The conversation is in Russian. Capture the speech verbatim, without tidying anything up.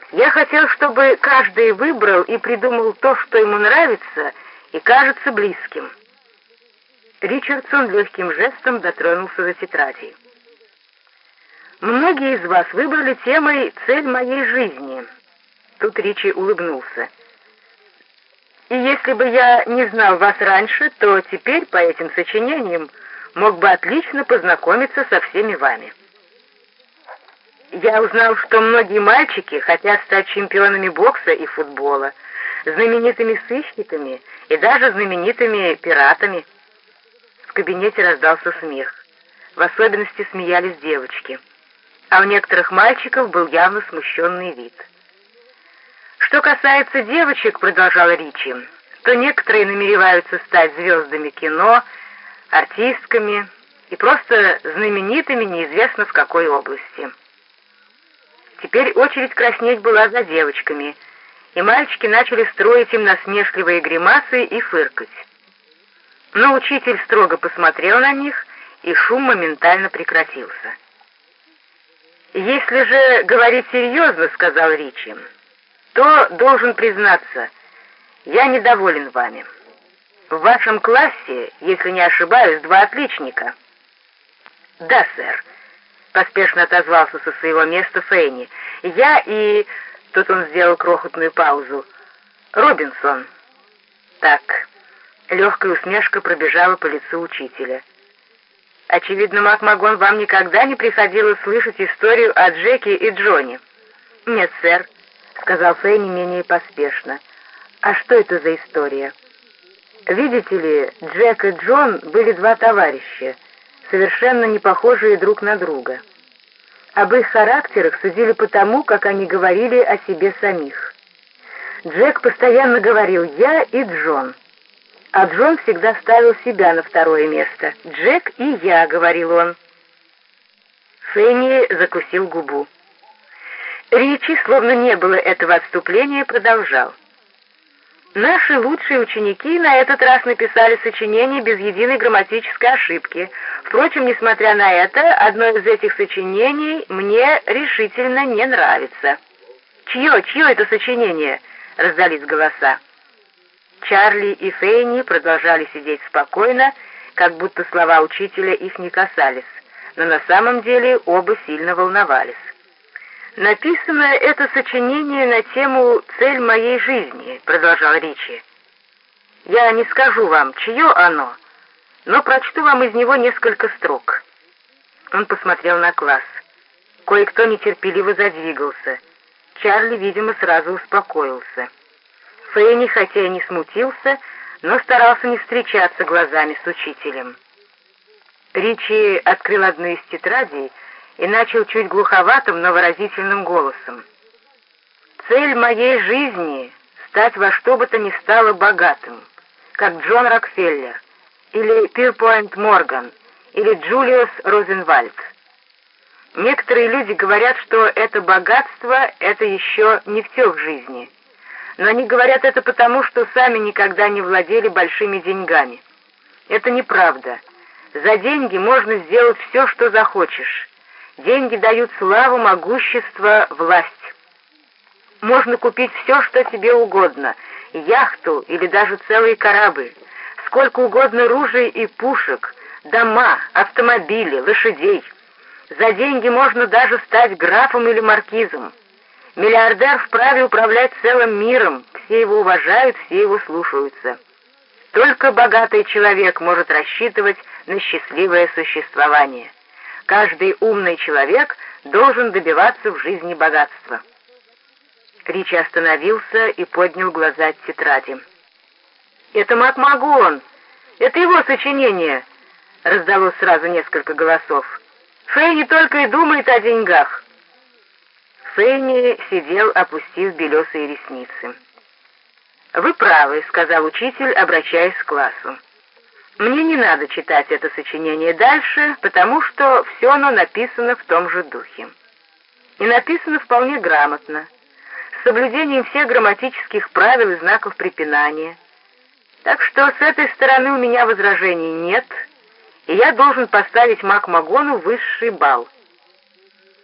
Я хотел, чтобы каждый выбрал и придумал то, что ему нравится и кажется близким». Ричардсон легким жестом дотронулся до тетради. «Многие из вас выбрали темой «Цель моей жизни». Тут Ричи улыбнулся. «И если бы я не знал вас раньше, то теперь по этим сочинениям мог бы отлично познакомиться со всеми вами. Я узнал, что многие мальчики хотят стать чемпионами бокса и футбола, знаменитыми сыщиками и даже знаменитыми пиратами». В кабинете раздался смех. В особенности смеялись девочки. А у некоторых мальчиков был явно смущенный вид. «Что касается девочек, — продолжала Ричи, — то некоторые намереваются стать звездами кино, артистками и просто знаменитыми неизвестно в какой области». Теперь очередь краснеть была за девочками, и мальчики начали строить им насмешливые гримасы и фыркать. Но учитель строго посмотрел на них, и шум моментально прекратился. «Если же говорить серьезно, — сказал Ричи, — то, должен признаться, я недоволен вами. В вашем классе, если не ошибаюсь, два отличника». «Да, сэр», — поспешно отозвался со своего места Фейни. «Я и...» — тут он сделал крохотную паузу. «Робинсон». «Так». Легкая усмешка пробежала по лицу учителя. «Очевидно, МакМагон, вам никогда не приходилось слышать историю о Джеке и Джоне». «Нет, сэр», — сказал Фейни менее поспешно. «А что это за история?» «Видите ли, Джек и Джон были два товарища, совершенно не похожие друг на друга. Об их характерах судили по тому, как они говорили о себе самих. Джек постоянно говорил «я» и «Джон». А Джон всегда ставил себя на второе место. «Джек и я», — говорил он. Фенни закусил губу. Ричи, словно не было этого отступления, продолжал. «Наши лучшие ученики на этот раз написали сочинение без единой грамматической ошибки. Впрочем, несмотря на это, одно из этих сочинений мне решительно не нравится». «Чье, чье это сочинение?» — раздались голоса. Чарли и Фейни продолжали сидеть спокойно, как будто слова учителя их не касались, но на самом деле оба сильно волновались. «Написано это сочинение на тему «Цель моей жизни», — продолжал Ричи. «Я не скажу вам, чье оно, но прочту вам из него несколько строк». Он посмотрел на класс. Кое-кто нетерпеливо задвигался. Чарли, видимо, сразу успокоился. Фейни, хотя и не смутился, но старался не встречаться глазами с учителем. Ричи открыл одну из тетрадей и начал чуть глуховатым, но выразительным голосом. «Цель моей жизни — стать во что бы то ни стало богатым, как Джон Рокфеллер, или Пирпойнт Морган, или Джулиус Розенвальд. Некоторые люди говорят, что это богатство — это еще не все в жизни». Но они говорят это потому, что сами никогда не владели большими деньгами. Это неправда. За деньги можно сделать все, что захочешь. Деньги дают славу, могущество, власть. Можно купить все, что тебе угодно, яхту или даже целый корабль, сколько угодно ружей и пушек, дома, автомобили, лошадей. За деньги можно даже стать графом или маркизом. Миллиардер вправе управлять целым миром, все его уважают, все его слушаются. Только богатый человек может рассчитывать на счастливое существование. Каждый умный человек должен добиваться в жизни богатства». Ричи остановился и поднял глаза от тетради. «Это МакМагон! Это его сочинение!» — раздалось сразу несколько голосов. «Фейни только и думает о деньгах». Фейни сидел, опустив белесые ресницы. «Вы правы», — сказал учитель, обращаясь к классу. «Мне не надо читать это сочинение дальше, потому что все оно написано в том же духе. И написано вполне грамотно, с соблюдением всех грамматических правил и знаков препинания. Так что с этой стороны у меня возражений нет, и я должен поставить МакМагону высший балл.